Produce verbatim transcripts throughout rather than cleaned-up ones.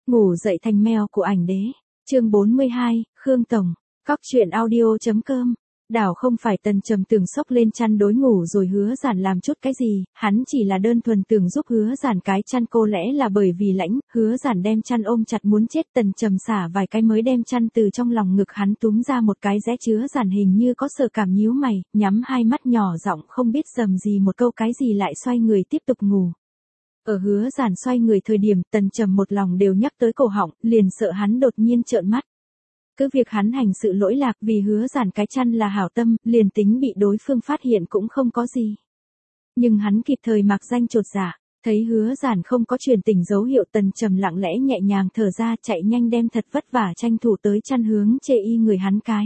Ngủ dậy thành mèo của ảnh đế. Chương bốn mươi hai, Khương Tổng. Cóc truyện audio.com. Đảo không phải Tần Trầm tưởng xốc lên chăn đối ngủ rồi Hứa Giản làm chút cái gì, hắn chỉ là đơn thuần tưởng giúp Hứa Giản cái chăn, cô lẽ là bởi vì lãnh, Hứa Giản đem chăn ôm chặt muốn chết, Tần Trầm xả vài cái mới đem chăn từ trong lòng ngực hắn túm ra một cái rẽ, chứa Giản hình như có sợ cảm nhíu mày, nhắm hai mắt nhỏ giọng không biết rầm gì một câu cái gì lại xoay người tiếp tục ngủ. Ở Hứa Giản xoay người thời điểm, Tần Trầm một lòng đều nhắc tới cổ họng, liền sợ hắn đột nhiên trợn mắt. Cứ việc hắn hành sự lỗi lạc vì Hứa Giản cái chăn là hảo tâm, liền tính bị đối phương phát hiện cũng không có gì. Nhưng hắn kịp thời mặc danh chột dạ, thấy Hứa Giản không có truyền tình dấu hiệu, Tần Trầm lặng lẽ nhẹ nhàng thở ra, chạy nhanh đem thật vất vả tranh thủ tới chăn hướng chê y người hắn cái.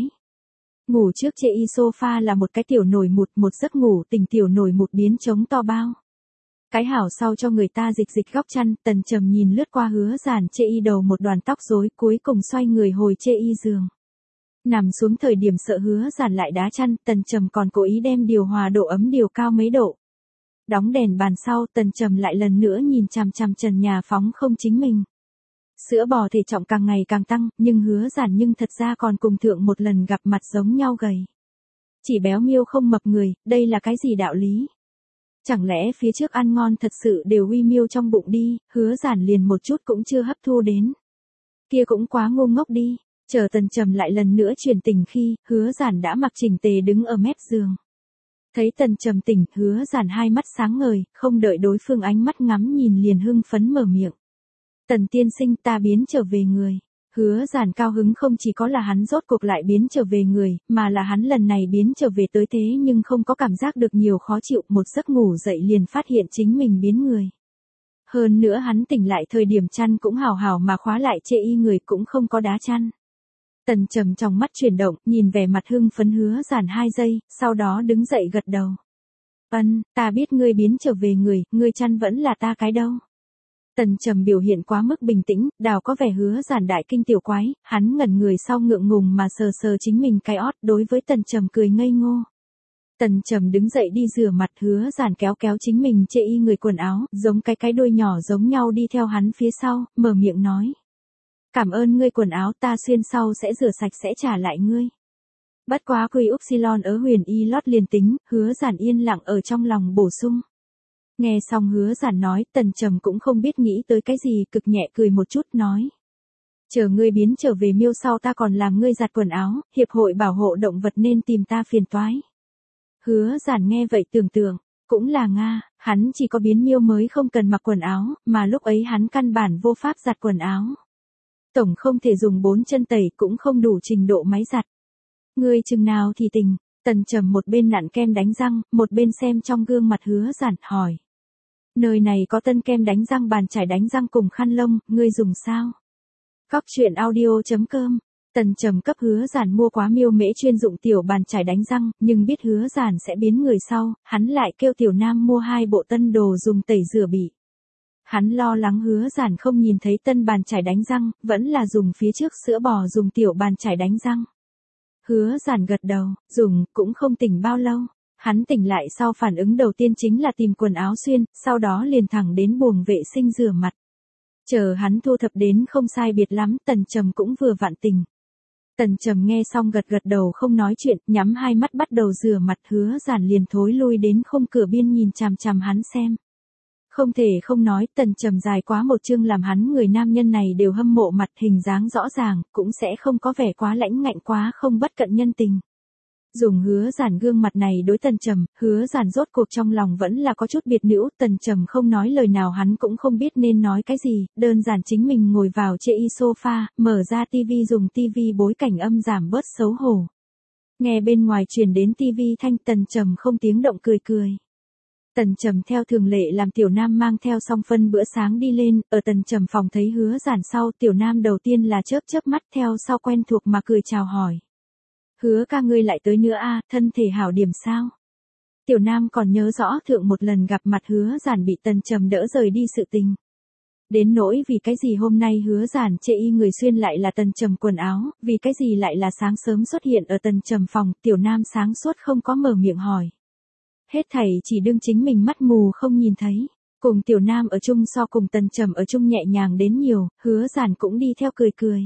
Ngủ trước chê y sofa là một cái tiểu nồi mụt, một giấc ngủ tỉnh tiểu nồi mụt biến trống to bao. Cái hảo sau cho người ta dịch dịch góc chăn, Tần Trầm nhìn lướt qua Hứa Giản chê y đầu một đoàn tóc rối, cuối cùng xoay người hồi chê y giường. Nằm xuống thời điểm sợ Hứa Giản lại đá chăn, Tần Trầm còn cố ý đem điều hòa độ ấm điều cao mấy độ. Đóng đèn bàn sau, Tần Trầm lại lần nữa nhìn chằm chằm trần nhà phóng không chính mình. Sữa bò thể trọng càng ngày càng tăng, nhưng Hứa Giản nhưng thật ra còn cùng thượng một lần gặp mặt giống nhau gầy. Chỉ béo miêu không mập người, đây là cái gì đạo lý? Chẳng lẽ phía trước ăn ngon thật sự đều uy miêu trong bụng đi, Hứa Giản liền một chút cũng chưa hấp thu đến. Kia cũng quá ngu ngốc đi, chờ Tần Trầm lại lần nữa truyền tình khi, Hứa Giản đã mặc chỉnh tề đứng ở mép giường. Thấy Tần Trầm tỉnh, Hứa Giản hai mắt sáng ngời, không đợi đối phương ánh mắt ngắm nhìn liền hưng phấn mở miệng. Tần tiên sinh, ta biến trở về người. Hứa Giản cao hứng không chỉ có là hắn rốt cuộc lại biến trở về người, mà là hắn lần này biến trở về tới thế nhưng không có cảm giác được nhiều khó chịu, một giấc ngủ dậy liền phát hiện chính mình biến người. Hơn nữa hắn tỉnh lại thời điểm chăn cũng hào hào mà khóa lại, chê y người cũng không có đá chăn. Tần Trầm trong mắt chuyển động, nhìn vẻ mặt hưng phấn Hứa Giản hai giây, sau đó đứng dậy gật đầu. Ân, ta biết ngươi biến trở về người, ngươi chăn vẫn là ta cái đâu. Tần Trầm biểu hiện quá mức bình tĩnh, đào có vẻ Hứa Giản đại kinh tiểu quái, hắn ngẩn người sau ngượng ngùng mà sờ sờ chính mình cái ót, đối với Tần Trầm cười ngây ngô. Tần Trầm đứng dậy đi rửa mặt, Hứa Giản kéo kéo chính mình chê y người quần áo, giống cái cái đuôi nhỏ giống nhau đi theo hắn phía sau, mở miệng nói. Cảm ơn ngươi quần áo, ta xuyên sau sẽ rửa sạch sẽ trả lại ngươi. Bất quá quy upsilon ở huyền y lót liền tính, Hứa Giản yên lặng ở trong lòng bổ sung. Nghe xong Hứa Giản nói, Tần Trầm cũng không biết nghĩ tới cái gì, cực nhẹ cười một chút nói. Chờ ngươi biến trở về miêu sau ta còn làm ngươi giặt quần áo, hiệp hội bảo hộ động vật nên tìm ta phiền toái. Hứa Giản nghe vậy tưởng tượng, cũng là Nga, hắn chỉ có biến miêu mới không cần mặc quần áo, mà lúc ấy hắn căn bản vô pháp giặt quần áo. Tổng không thể dùng bốn chân tẩy, cũng không đủ trình độ máy giặt. Ngươi chừng nào thì tình. Tần Trầm một bên nặn kem đánh răng, một bên xem trong gương mặt Hứa Giản, hỏi. Nơi này có tân kem đánh răng, bàn chải đánh răng cùng khăn lông, ngươi dùng sao? Cóc truyện audio.com. Tần Trầm cấp Hứa Giản mua quá miêu mễ chuyên dụng tiểu bàn chải đánh răng, nhưng biết Hứa Giản sẽ biến người sau, hắn lại kêu Tiểu Nam mua hai bộ tân đồ dùng tẩy rửa bị. Hắn lo lắng Hứa Giản không nhìn thấy tân bàn chải đánh răng, vẫn là dùng phía trước sữa bò dùng tiểu bàn chải đánh răng. Hứa Giản gật đầu, dùng, cũng không tỉnh bao lâu. Hắn tỉnh lại sau phản ứng đầu tiên chính là tìm quần áo xuyên, sau đó liền thẳng đến buồng vệ sinh rửa mặt. Chờ hắn thu thập đến không sai biệt lắm, Tần Trầm cũng vừa vặn tỉnh. Tần Trầm nghe xong gật gật đầu không nói chuyện, nhắm hai mắt bắt đầu rửa mặt, Hứa Giản liền thối lui đến khung cửa biên nhìn chằm chằm hắn xem. Không thể không nói, Tần Trầm dài quá một chương làm hắn người nam nhân này đều hâm mộ, mặt hình dáng rõ ràng, cũng sẽ không có vẻ quá lãnh ngạnh, quá không bất cận nhân tình. Dùng Hứa Giản gương mặt này đối Tần Trầm, Hứa Giản rốt cuộc trong lòng vẫn là có chút biệt nữ, Tần Trầm không nói lời nào hắn cũng không biết nên nói cái gì, đơn giản chính mình ngồi vào chê y sofa, mở ra tivi, dùng tivi bối cảnh âm giảm bớt xấu hổ. Nghe bên ngoài truyền đến tivi thanh, Tần Trầm không tiếng động cười cười. Tần Trầm theo thường lệ làm Tiểu Nam mang theo xong phân bữa sáng đi lên, ở Tần Trầm phòng thấy Hứa Giản sau, Tiểu Nam đầu tiên là chớp chớp mắt, theo sau quen thuộc mà cười chào hỏi. Hứa ca ngươi lại tới nữa a, thân thể hảo điểm sao? Tiểu Nam còn nhớ rõ thượng một lần gặp mặt Hứa Giản bị Tần Trầm đỡ rời đi sự tình. Đến nỗi vì cái gì hôm nay Hứa Giản chê y người xuyên lại là Tần Trầm quần áo, vì cái gì lại là sáng sớm xuất hiện ở Tần Trầm phòng, Tiểu Nam sáng suốt không có mở miệng hỏi. Hết thảy chỉ đương chính mình mắt mù không nhìn thấy. Cùng Tiểu Nam ở chung so cùng Tần Trầm ở chung nhẹ nhàng đến nhiều, Hứa Giản cũng đi theo cười cười.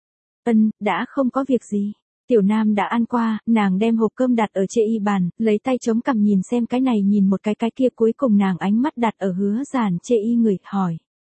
Ân, đã không có việc gì. Tiểu Nam đã ăn qua, nàng đem hộp cơm đặt ở chê y bàn, lấy tay chống cằm nhìn xem cái này nhìn một cái cái kia, cuối cùng nàng ánh mắt đặt ở Hứa Giản chê y người, hỏi.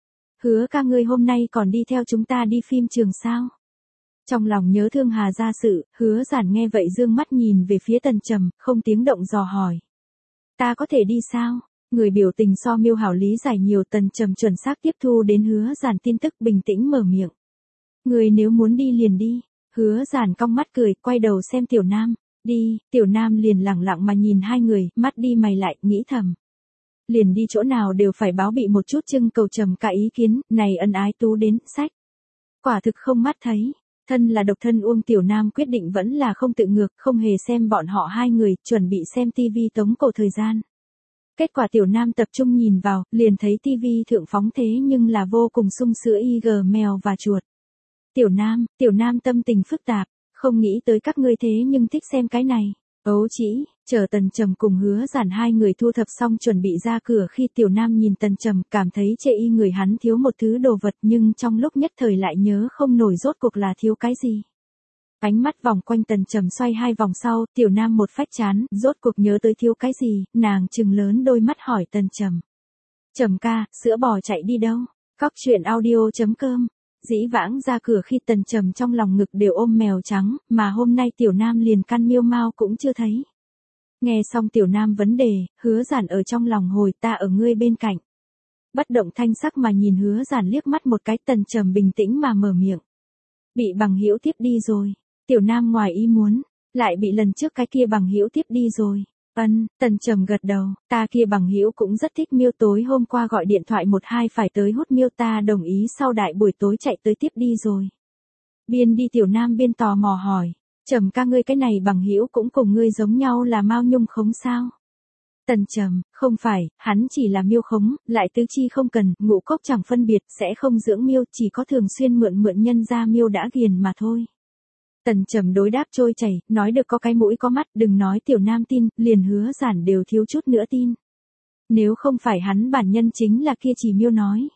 Hứa ca ngươi hôm nay còn đi theo chúng ta đi phim trường sao? Trong lòng nhớ thương Hà gia sự, Hứa Giản nghe vậy dương mắt nhìn về phía Tần Trầm, không tiếng động dò hỏi. Ta có thể đi sao? Người biểu tình so Miêu Hảo lý giải nhiều. Tần Trầm chuẩn xác tiếp thu đến Hứa Giản tin tức, bình tĩnh mở miệng. Người nếu muốn đi liền đi. Hứa Giản cong mắt cười, quay đầu xem Tiểu Nam. Đi. Tiểu Nam liền lẳng lặng mà nhìn hai người, mắt đi mày lại, nghĩ thầm. Liền đi chỗ nào đều phải báo bị một chút, trưng cầu Trầm ca ý kiến, này ân ái tú đến, sách. Quả thực không mắt thấy. Thân là độc thân Uông Tiểu Nam quyết định vẫn là không tự ngược, không hề xem bọn họ hai người, chuẩn bị xem tivi tống cổ thời gian. Kết quả Tiểu Nam tập trung nhìn vào, liền thấy tivi thượng phóng thế nhưng là vô cùng sung sữa i giê mèo và chuột. Tiểu Nam, Tiểu Nam tâm tình phức tạp, không nghĩ tới các ngươi thế nhưng thích xem cái này. Ấu chỉ, chờ Tần Trầm cùng Hứa Giản hai người thu thập xong chuẩn bị ra cửa khi Tiểu Nam nhìn Tần Trầm, cảm thấy chê y người hắn thiếu một thứ đồ vật, nhưng trong lúc nhất thời lại nhớ không nổi rốt cuộc là thiếu cái gì. Ánh mắt vòng quanh Tần Trầm xoay hai vòng sau, Tiểu Nam một phách chán, rốt cuộc nhớ tới thiếu cái gì, nàng trừng lớn đôi mắt hỏi Tần Trầm. Trầm ca, sữa bò chạy đi đâu? Cóc truyện audio chấm com. Dĩ vãng ra cửa khi Tần Trầm trong lòng ngực đều ôm mèo trắng, mà hôm nay Tiểu Nam liền căn miêu mao cũng chưa thấy. Nghe xong Tiểu Nam vấn đề, Hứa Giản ở trong lòng hồi, ta ở ngươi bên cạnh. Bất động thanh sắc mà nhìn Hứa Giản liếc mắt một cái. Tần Trầm bình tĩnh mà mở miệng. Bị bằng hữu tiếp đi rồi. Tiểu Nam ngoài ý muốn, lại bị lần trước cái kia bằng hữu tiếp đi rồi. Ân, Tần Trầm gật đầu, ta kia bằng hữu cũng rất thích miêu, tối hôm qua gọi điện thoại một hai phải tới hút miêu, ta đồng ý sau đại buổi tối chạy tới tiếp đi rồi. Biên đi Tiểu Nam biên tò mò hỏi, Trầm ca ngươi cái này bằng hữu cũng cùng ngươi giống nhau là Mao Nhung khống sao? Tần Trầm, không phải, hắn chỉ là miêu khống, lại tứ chi không cần, ngũ cốc chẳng phân biệt, sẽ không dưỡng miêu, chỉ có thường xuyên mượn mượn nhân ra miêu đã ghiền mà thôi. Tần Trầm đối đáp trôi chảy, nói được có cái mũi có mắt, đừng nói Tiểu Nam tin, liền Hứa Giản đều thiếu chút nữa tin. Nếu không phải hắn bản nhân chính là kia chỉ miêu nói.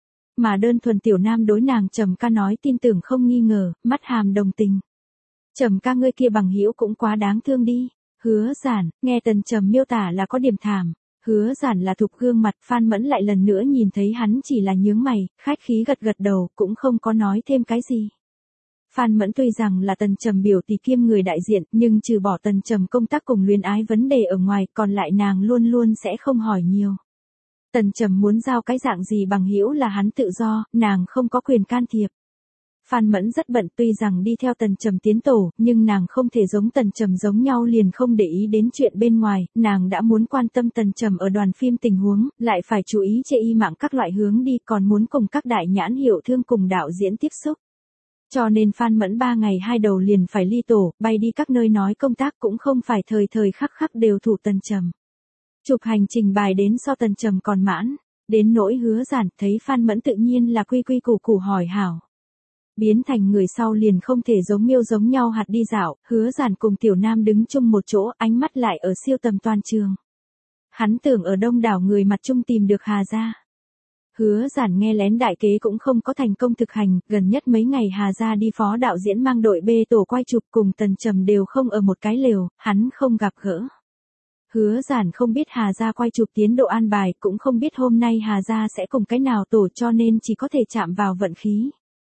Mà đơn thuần Tiểu Nam đối nàng Trầm ca nói tin tưởng không nghi ngờ, mắt hàm đồng tình. Trầm ca ngươi kia bằng hữu cũng quá đáng thương đi. Hứa Giản, nghe Tần Trầm miêu tả là có điểm thảm. Hứa Giản là thục gương mặt, Phan Mẫn lại lần nữa nhìn thấy hắn chỉ là nhướng mày, khách khí gật gật đầu, cũng không có nói thêm cái gì. Phan Mẫn tuy rằng là Tần Trầm biểu tỷ kiêm người đại diện, nhưng trừ bỏ Tần Trầm công tác cùng luyến ái vấn đề ở ngoài, còn lại nàng luôn luôn sẽ không hỏi nhiều. Tần Trầm muốn giao cái dạng gì bằng hữu là hắn tự do, nàng không có quyền can thiệp. Phan Mẫn rất bận, tuy rằng đi theo Tần Trầm tiến tổ, nhưng nàng không thể giống Tần Trầm giống nhau liền không để ý đến chuyện bên ngoài, nàng đã muốn quan tâm Tần Trầm ở đoàn phim tình huống, lại phải chú ý chê y mạng các loại hướng đi, còn muốn cùng các đại nhãn hiệu thương cùng đạo diễn tiếp xúc. Cho nên Phan Mẫn ba ngày hai đầu liền phải ly tổ, bay đi các nơi nói công tác, cũng không phải thời thời khắc khắc đều thủ Tần Trầm. Chụp hành trình bài đến so Tần Trầm còn mãn, đến nỗi Hứa Giản, thấy Phan Mẫn tự nhiên là quy quy củ củ hỏi hảo. Biến thành người sau liền không thể giống miêu giống nhau hạt đi dạo, Hứa Giản cùng Tiểu Nam đứng chung một chỗ, ánh mắt lại ở siêu tầm toàn trường. Hắn tưởng ở đông đảo người mặt chung tìm được Hà gia. Hứa Giản nghe lén đại kế cũng không có thành công thực hành, gần nhất mấy ngày Hà gia đi phó đạo diễn mang đội B tổ quay chụp cùng Tần Trầm đều không ở một cái lều, hắn không gặp gỡ. Hứa Giản không biết Hà gia quay chụp tiến độ an bài, cũng không biết hôm nay Hà gia sẽ cùng cái nào tổ, cho nên chỉ có thể chạm vào vận khí.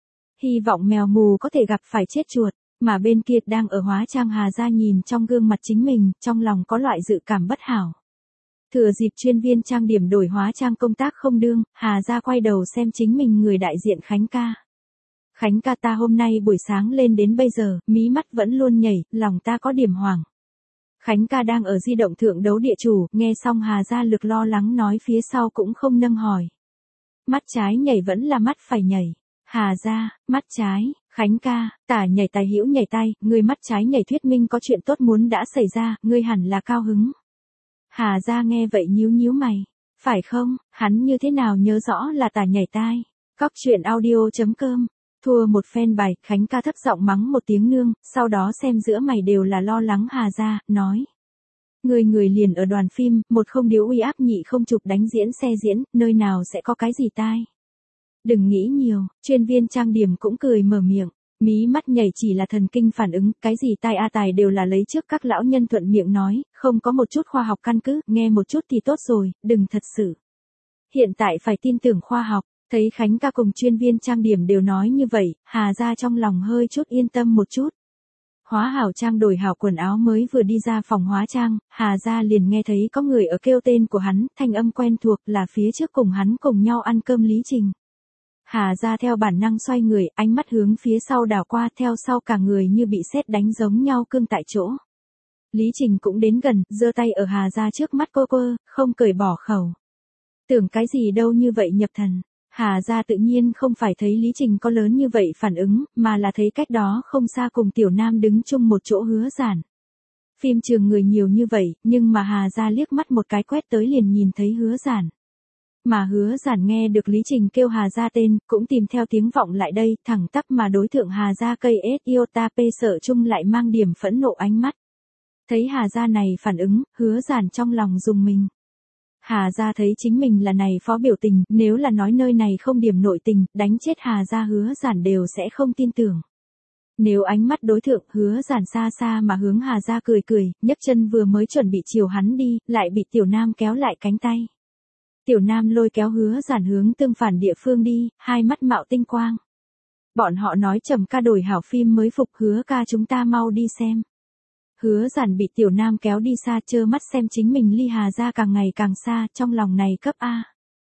Hy vọng mèo mù có thể gặp phải chết chuột, mà bên kia đang ở hóa trang Hà gia nhìn trong gương mặt chính mình, trong lòng có loại dự cảm bất hảo. Thừa dịp chuyên viên trang điểm đổi hóa trang công tác không đương, Hà gia quay đầu xem chính mình người đại diện Khánh ca. Khánh ca ta hôm nay buổi sáng lên đến bây giờ, mí mắt vẫn luôn nhảy, lòng ta có điểm hoảng. Khánh ca đang ở di động thượng đấu địa chủ, nghe xong Hà gia lực lo lắng nói phía sau cũng không nâng hỏi. Mắt trái nhảy vẫn là mắt phải nhảy. Hà gia, mắt trái, Khánh ca, tả nhảy tài hữu nhảy tay, người mắt trái nhảy thuyết minh có chuyện tốt muốn đã xảy ra, ngươi hẳn là cao hứng. Hà gia nghe vậy nhíu nhíu mày, phải không, hắn như thế nào nhớ rõ là tả nhảy tai. Cóc truyện audio chấm com, thua một phen bài, Khánh ca thấp giọng mắng một tiếng nương, sau đó xem giữa mày đều là lo lắng Hà gia, nói. Người người liền ở đoàn phim, một không điếu uy áp nhị không chụp đánh diễn xe diễn, nơi nào sẽ có cái gì tai. Đừng nghĩ nhiều, chuyên viên trang điểm cũng cười mở miệng. Mí mắt nhảy chỉ là thần kinh phản ứng, cái gì tai a tài đều là lấy trước các lão nhân thuận miệng nói, không có một chút khoa học căn cứ, nghe một chút thì tốt rồi, đừng thật sự. Hiện tại phải tin tưởng khoa học, thấy Khánh ca cùng chuyên viên trang điểm đều nói như vậy, Hà Gia trong lòng hơi chút yên tâm một chút. Hóa hảo trang đổi hảo quần áo mới vừa đi ra phòng hóa trang, Hà Gia liền nghe thấy có người ở kêu tên của hắn, thanh âm quen thuộc là phía trước cùng hắn cùng nhau ăn cơm Lý Trình. Hà Gia theo bản năng xoay người, ánh mắt hướng phía sau đảo qua, theo sau cả người như bị sét đánh giống nhau cương tại chỗ. Lý Trình cũng đến gần, giơ tay ở Hà Gia trước mắt cô cô, không cởi bỏ khẩu. Tưởng cái gì đâu như vậy nhập thần. Hà Gia tự nhiên không phải thấy Lý Trình có lớn như vậy phản ứng, mà là thấy cách đó không xa cùng Tiểu Nam đứng chung một chỗ Hứa Giản. Phim trường người nhiều như vậy, nhưng mà Hà Gia liếc mắt một cái quét tới liền nhìn thấy Hứa Giản. Mà Hứa Giản nghe được Lý Trình kêu Hà Gia tên, cũng tìm theo tiếng vọng lại đây, thẳng tắp mà đối thượng Hà Gia cây ét iota p sợ chung lại mang điểm phẫn nộ ánh mắt. Thấy Hà Gia này phản ứng, Hứa Giản trong lòng rùng mình. Hà Gia thấy chính mình là này phó biểu tình, nếu là nói nơi này không điểm nội tình, đánh chết Hà Gia Hứa Giản đều sẽ không tin tưởng. Nếu ánh mắt đối thượng, Hứa Giản xa xa mà hướng Hà Gia cười cười, nhấc chân vừa mới chuẩn bị chiều hắn đi, lại bị Tiểu Nam kéo lại cánh tay. Tiểu Nam lôi kéo Hứa Giản hướng tương phản địa phương đi, hai mắt mạo tinh quang. Bọn họ nói Trầm ca đổi hảo phim mới phục, Hứa ca chúng ta mau đi xem. Hứa Giản bị Tiểu Nam kéo đi xa, trơ mắt xem chính mình ly Hà Gia càng ngày càng xa, trong lòng này cấp A.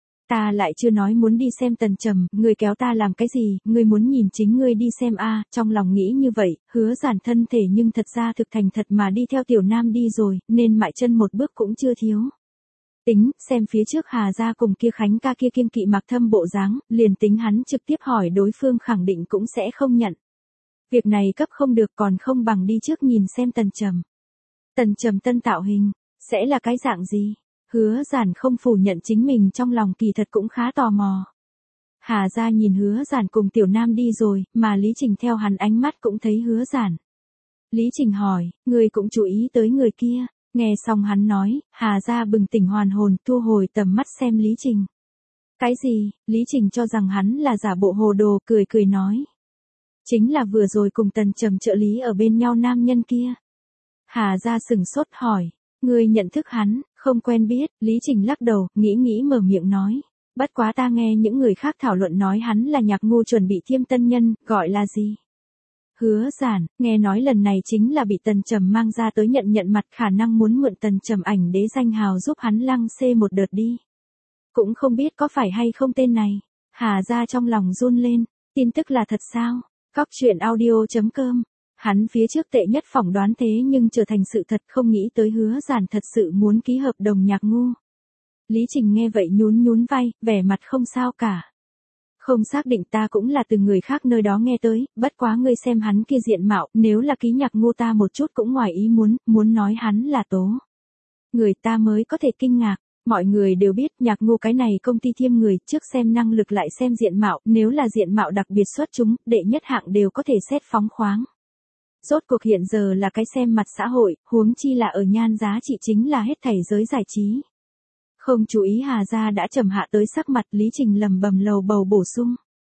Ta lại chưa nói muốn đi xem Tần Trầm, ngươi kéo ta làm cái gì, ngươi muốn nhìn chính ngươi đi xem A, trong lòng nghĩ như vậy, Hứa Giản thân thể nhưng thật ra thực thành thật mà đi theo Tiểu Nam đi rồi, nên mại chân một bước cũng chưa thiếu. Tính, xem phía trước Hà Gia cùng kia Khánh ca kia kiên kỵ mặc thâm bộ dáng, liền tính hắn trực tiếp hỏi đối phương khẳng định cũng sẽ không nhận. Việc này cấp không được còn không bằng đi trước nhìn xem Tần Trầm. Tần Trầm tân tạo hình, sẽ là cái dạng gì? Hứa Giản không phủ nhận chính mình trong lòng kỳ thật cũng khá tò mò. Hà Gia nhìn Hứa Giản cùng Tiểu Nam đi rồi, mà Lý Trình theo hắn ánh mắt cũng thấy Hứa Giản. Lý Trình hỏi, người cũng chú ý tới người kia. Nghe xong hắn nói, Hà Gia bừng tỉnh hoàn hồn, thu hồi tầm mắt xem Lý Trình. Cái gì? Lý Trình cho rằng hắn là giả bộ hồ đồ, cười cười nói. Chính là vừa rồi cùng Tần Trầm trợ lý ở bên nhau nam nhân kia. Hà Gia sừng sốt hỏi, ngươi nhận thức hắn, không quen biết, Lý Trình lắc đầu, nghĩ nghĩ mở miệng nói. Bất quá ta nghe những người khác thảo luận nói hắn là nhạc ngu chuẩn bị thiêm tân nhân, gọi là gì? Hứa Giản, nghe nói lần này chính là bị Tần Trầm mang ra tới nhận nhận mặt, khả năng muốn mượn Tần Trầm ảnh đế danh hào giúp hắn lăng xê một đợt đi. Cũng không biết có phải hay không tên này. Hà Gia trong lòng run lên, tin tức là thật sao? Cóc truyện audio chấm com. Hắn phía trước tệ nhất phỏng đoán thế nhưng trở thành sự thật, không nghĩ tới Hứa Giản thật sự muốn ký hợp đồng nhạc ngu. Lý Trình nghe vậy nhún nhún vai, vẻ mặt không sao cả. Không xác định, ta cũng là từ người khác nơi đó nghe tới, bất quá ngươi xem hắn kia diện mạo, nếu là ký nhạc ngu ta một chút cũng ngoài ý muốn, muốn nói hắn là tố. Người ta mới có thể kinh ngạc, mọi người đều biết nhạc ngu cái này công ty thiêm người, trước xem năng lực lại xem diện mạo, nếu là diện mạo đặc biệt xuất chúng, đệ nhất hạng đều có thể xét phóng khoáng. Rốt cuộc hiện giờ là cái xem mặt xã hội, huống chi là ở nhan giá trị chính là hết thảy giới giải trí. Không chú ý Hà Gia đã trầm hạ tới sắc mặt, Lý Trình lầm bầm lầu bầu bổ sung.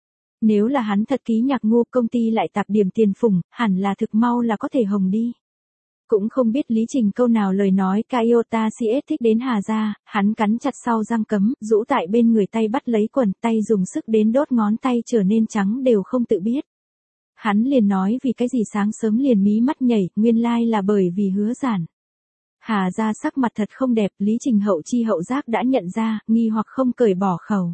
Nếu là hắn thật ký nhạc ngu, công ty lại tạp điểm tiền phủng, hẳn là thực mau là có thể hồng đi. Cũng không biết Lý Trình câu nào lời nói Iota xê ét thích đến Hà Gia, hắn cắn chặt sau răng cấm, rũ tại bên người tay bắt lấy quần, tay dùng sức đến đốt ngón tay trở nên trắng đều không tự biết. Hắn liền nói vì cái gì sáng sớm liền mí mắt nhảy, nguyên lai là bởi vì Hứa Giản. Hà Gia sắc mặt thật không đẹp, Lý Trình hậu chi hậu giác đã nhận ra, nghi hoặc không cởi bỏ khẩu.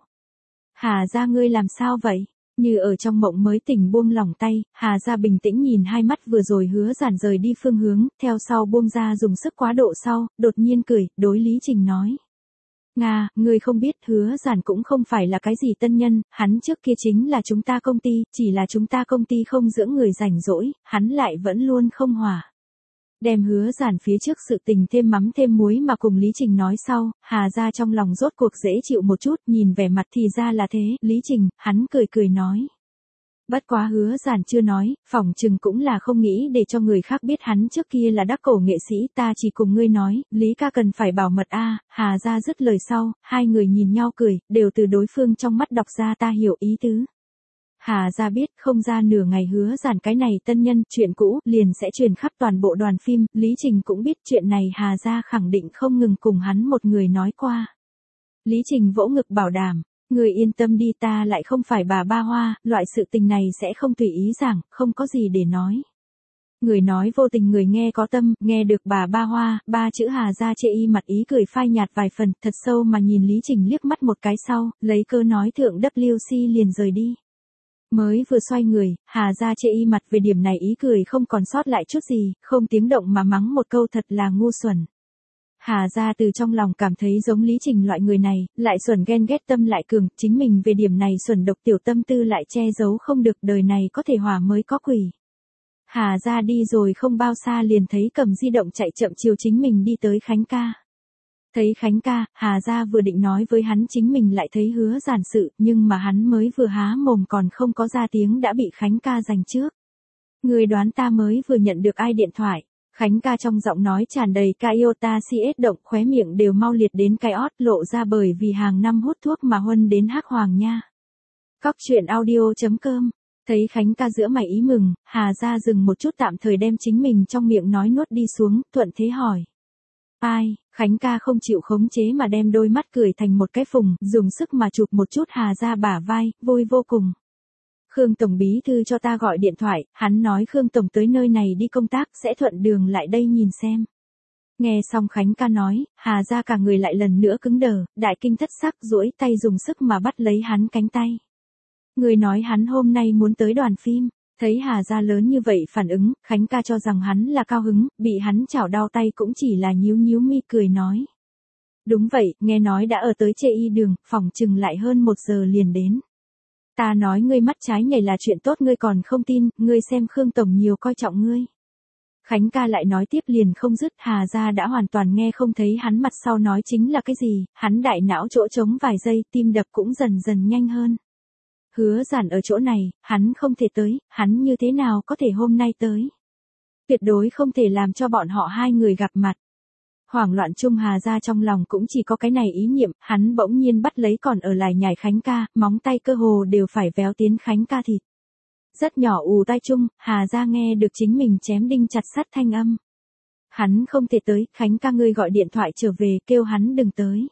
Hà Gia ngươi làm sao vậy? Như ở trong mộng mới tỉnh buông lỏng tay, Hà Gia bình tĩnh nhìn hai mắt vừa rồi Hứa Giản rời đi phương hướng, theo sau buông ra dùng sức quá độ sau, đột nhiên cười, đối Lý Trình nói. Nga, ngươi không biết Hứa Giản cũng không phải là cái gì tân nhân, hắn trước kia chính là chúng ta công ty, chỉ là chúng ta công ty không dưỡng người rảnh rỗi, hắn lại vẫn luôn không hòa. Đem Hứa Giản phía trước sự tình thêm mắm thêm muối mà cùng Lý Trình nói sau, Hà Gia trong lòng rốt cuộc dễ chịu một chút, nhìn vẻ mặt thì ra là thế, Lý Trình, hắn cười cười nói. Bất quá Hứa Giản chưa nói, phỏng chừng cũng là không nghĩ để cho người khác biết hắn trước kia là đắc cổ nghệ sĩ, ta chỉ cùng ngươi nói, Lý ca cần phải bảo mật a. Hà gia dứt lời sau, hai người nhìn nhau cười, đều từ đối phương trong mắt đọc ra ta hiểu ý tứ. Hà gia biết không ra nửa ngày Hứa Giản cái này tân nhân, chuyện cũ liền sẽ truyền khắp toàn bộ đoàn phim, Lý Trình cũng biết chuyện này Hà gia khẳng định không ngừng cùng hắn một người nói qua. Lý Trình vỗ ngực bảo đảm, người yên tâm đi, ta lại không phải bà ba hoa, loại sự tình này sẽ không tùy ý giảng, không có gì để nói. Người nói vô tình người nghe có tâm, nghe được bà ba hoa, ba chữ Hà gia chê y mặt ý cười phai nhạt vài phần, thật sâu mà nhìn Lý Trình liếc mắt một cái sau, lấy cơ nói thượng W C liền rời đi. Mới vừa xoay người, Hà gia chê y mặt về điểm này ý cười không còn sót lại chút gì, không tiếng động mà mắng một câu thật là ngu xuẩn. Hà gia từ trong lòng cảm thấy giống Lý Trình loại người này, lại xuẩn ghen ghét tâm lại cường, chính mình về điểm này xuẩn độc tiểu tâm tư lại che giấu không được, đời này có thể hòa mới có quỷ. Hà gia đi rồi không bao xa liền thấy cầm di động chạy chậm chiều chính mình đi tới Khánh ca. Thấy Khánh ca, Hà gia vừa định nói với hắn chính mình lại thấy Hứa Giản sự, nhưng mà hắn mới vừa há mồm còn không có ra tiếng đã bị Khánh ca giành trước. Người đoán ta mới vừa nhận được ai điện thoại. Khánh ca trong giọng nói tràn đầy ca yêu ta si ết động, khóe miệng đều mau liệt đến cái ót, lộ ra bởi vì hàng năm hút thuốc mà huân đến hắc hoàng nha. Cóc truyện audio chấm com. Thấy Khánh ca giữa mày ý mừng, Hà gia dừng một chút tạm thời đem chính mình trong miệng nói nuốt đi xuống, thuận thế hỏi. Ai? Khánh ca không chịu khống chế mà đem đôi mắt cười thành một cái phùng, dùng sức mà chụp một chút Hà gia bả vai, vui vô cùng. Khương Tổng bí thư cho ta gọi điện thoại, hắn nói Khương Tổng tới nơi này đi công tác, sẽ thuận đường lại đây nhìn xem. Nghe xong Khánh ca nói, Hà gia cả người lại lần nữa cứng đờ, đại kinh thất sắc duỗi tay dùng sức mà bắt lấy hắn cánh tay. Người nói hắn hôm nay muốn tới đoàn phim, thấy Hà gia lớn như vậy phản ứng, Khánh ca cho rằng hắn là cao hứng, bị hắn chảo đau tay cũng chỉ là nhíu nhíu mi cười nói. Đúng vậy, nghe nói đã ở tới chê y đường, phòng chừng lại hơn một giờ liền đến. Ta nói ngươi mắt trái nhảy là chuyện tốt, ngươi còn không tin, ngươi xem Khương Tổng nhiều coi trọng ngươi. Khánh ca lại nói tiếp liền không dứt, Hà gia đã hoàn toàn nghe không thấy hắn mặt sau nói chính là cái gì, hắn đại não chỗ trống vài giây, tim đập cũng dần dần nhanh hơn. Hứa Giản ở chỗ này, hắn không thể tới, hắn như thế nào có thể hôm nay tới. Tuyệt đối không thể làm cho bọn họ hai người gặp mặt. Hoảng loạn chung Hà gia trong lòng cũng chỉ có cái này ý niệm, hắn bỗng nhiên bắt lấy còn ở lại nhảy Khánh ca, móng tay cơ hồ đều phải véo tiến Khánh ca thịt. Rất nhỏ ù tai chung, Hà gia nghe được chính mình chém đinh chặt sắt thanh âm. Hắn không thể tới, Khánh ca ngươi gọi điện thoại trở về, kêu hắn đừng tới.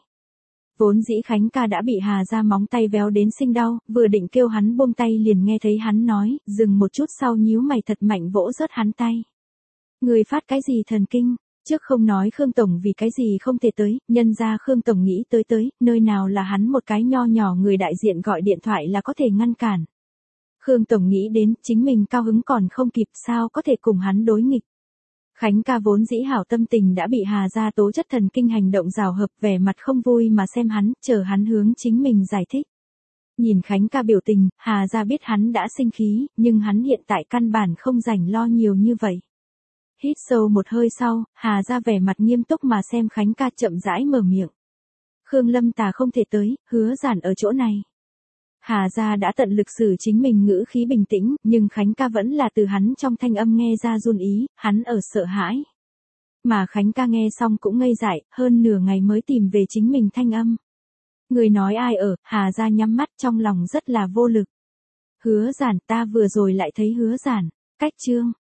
Vốn dĩ Khánh ca đã bị Hà gia móng tay véo đến sinh đau, vừa định kêu hắn buông tay liền nghe thấy hắn nói, dừng một chút sau nhíu mày thật mạnh vỗ rớt hắn tay. Người phát cái gì thần kinh? Trước không nói Khương Tổng vì cái gì không thể tới, nhân ra Khương Tổng nghĩ tới tới, nơi nào là hắn một cái nho nhỏ người đại diện gọi điện thoại là có thể ngăn cản. Khương Tổng nghĩ đến, chính mình cao hứng còn không kịp sao có thể cùng hắn đối nghịch. Khánh ca vốn dĩ hảo tâm tình đã bị Hà gia tố chất thần kinh hành động rào hợp, vẻ mặt không vui mà xem hắn, chờ hắn hướng chính mình giải thích. Nhìn Khánh ca biểu tình, Hà gia biết hắn đã sinh khí, nhưng hắn hiện tại căn bản không rảnh lo nhiều như vậy. Hít sâu một hơi sau, Hà gia vẻ mặt nghiêm túc mà xem Khánh ca chậm rãi mở miệng. Khương Lâm Tà không thể tới, Hứa Giản ở chỗ này. Hà gia đã tận lực xử chính mình ngữ khí bình tĩnh, nhưng Khánh ca vẫn là từ hắn trong thanh âm nghe ra run ý, hắn ở sợ hãi. Mà Khánh ca nghe xong cũng ngây dại, hơn nửa ngày mới tìm về chính mình thanh âm. Người nói ai ở, Hà gia nhắm mắt trong lòng rất là vô lực. Hứa Giản, ta vừa rồi lại thấy Hứa Giản, cách chương.